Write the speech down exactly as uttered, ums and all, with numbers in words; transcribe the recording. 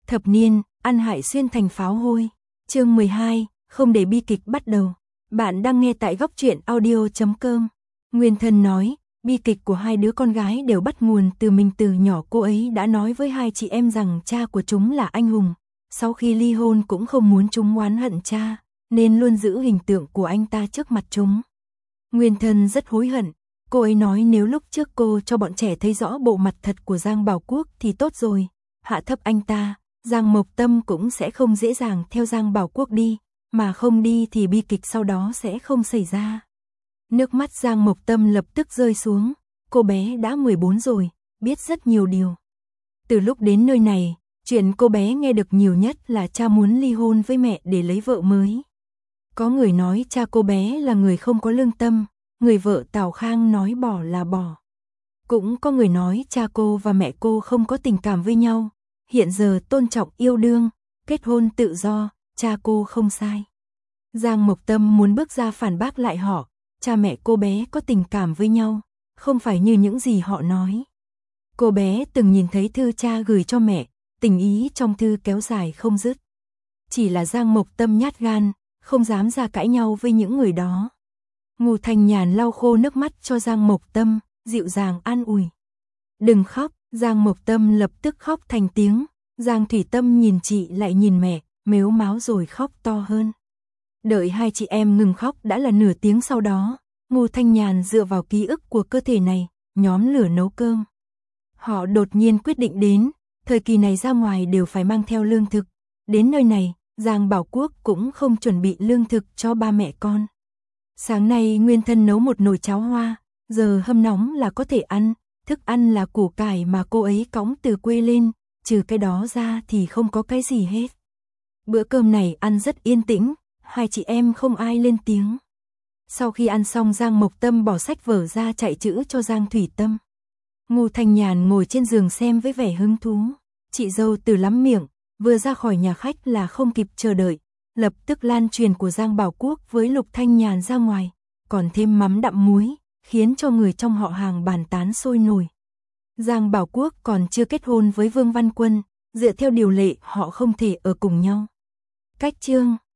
Thập niên, ăn hại xuyên thành pháo hôi. Chương mười hai, không để bi kịch bắt đầu. Bạn đang nghe tại góc truyện audio chấm com. Nguyên Thân nói, bi kịch của hai đứa con gái đều bắt nguồn từ mình. Từ nhỏ cô ấy đã nói với hai chị em rằng cha của chúng là anh hùng. Sau khi ly hôn cũng không muốn chúng oán hận cha, nên luôn giữ hình tượng của anh ta trước mặt chúng. Nguyên Thân rất hối hận. Cô ấy nói nếu lúc trước cô cho bọn trẻ thấy rõ bộ mặt thật của Giang Bảo Quốc thì tốt rồi, hạ thấp anh ta, Giang Mộc Tâm cũng sẽ không dễ dàng theo Giang Bảo Quốc đi, mà không đi thì bi kịch sau đó sẽ không xảy ra. Nước mắt Giang Mộc Tâm lập tức rơi xuống, cô bé đã mười bốn rồi, biết rất nhiều điều. Từ lúc đến nơi này, chuyện cô bé nghe được nhiều nhất là cha muốn ly hôn với mẹ để lấy vợ mới. Có người nói cha cô bé là người không có lương tâm, người vợ Tào Khang nói bỏ là bỏ. Cũng có người nói cha cô và mẹ cô không có tình cảm với nhau, hiện giờ tôn trọng yêu đương, kết hôn tự do, cha cô không sai. Giang Mộc Tâm muốn bước ra phản bác lại họ, cha mẹ cô bé có tình cảm với nhau, không phải như những gì họ nói. Cô bé từng nhìn thấy thư cha gửi cho mẹ, tình ý trong thư kéo dài không dứt. Chỉ là Giang Mộc Tâm nhát gan, không dám ra cãi nhau với những người đó. Ngô Thanh Nhàn lau khô nước mắt cho Giang Mộc Tâm, dịu dàng an ủi. Đừng khóc, Giang Mộc Tâm lập tức khóc thành tiếng. Giang Thủy Tâm nhìn chị lại nhìn mẹ, mếu máo rồi khóc to hơn. Đợi hai chị em ngừng khóc đã là nửa tiếng sau đó, Ngô Thanh Nhàn dựa vào ký ức của cơ thể này, nhóm lửa nấu cơm. Họ đột nhiên quyết định đến, thời kỳ này ra ngoài đều phải mang theo lương thực. Đến nơi này, Giang Bảo Quốc cũng không chuẩn bị lương thực cho ba mẹ con. Sáng nay Nguyên Thân nấu một nồi cháo hoa, giờ hâm nóng là có thể ăn, thức ăn là củ cải mà cô ấy cõng từ quê lên, trừ cái đó ra thì không có cái gì hết. Bữa cơm này ăn rất yên tĩnh, hai chị em không ai lên tiếng. Sau khi ăn xong Giang Mộc Tâm bỏ sách vở ra chạy chữ cho Giang Thủy Tâm. Ngô Thanh Nhàn ngồi trên giường xem với vẻ hứng thú. Chị dâu Từ lắm miệng, vừa ra khỏi nhà khách là không kịp chờ đợi, lập tức lan truyền của Giang Bảo Quốc với Lục Thanh Nhàn ra ngoài, còn thêm mắm đậm muối, khiến cho người trong họ hàng bàn tán sôi nổi. Giang Bảo Quốc còn chưa kết hôn với Vương Văn Quân, dựa theo điều lệ họ không thể ở cùng nhau. Cách chương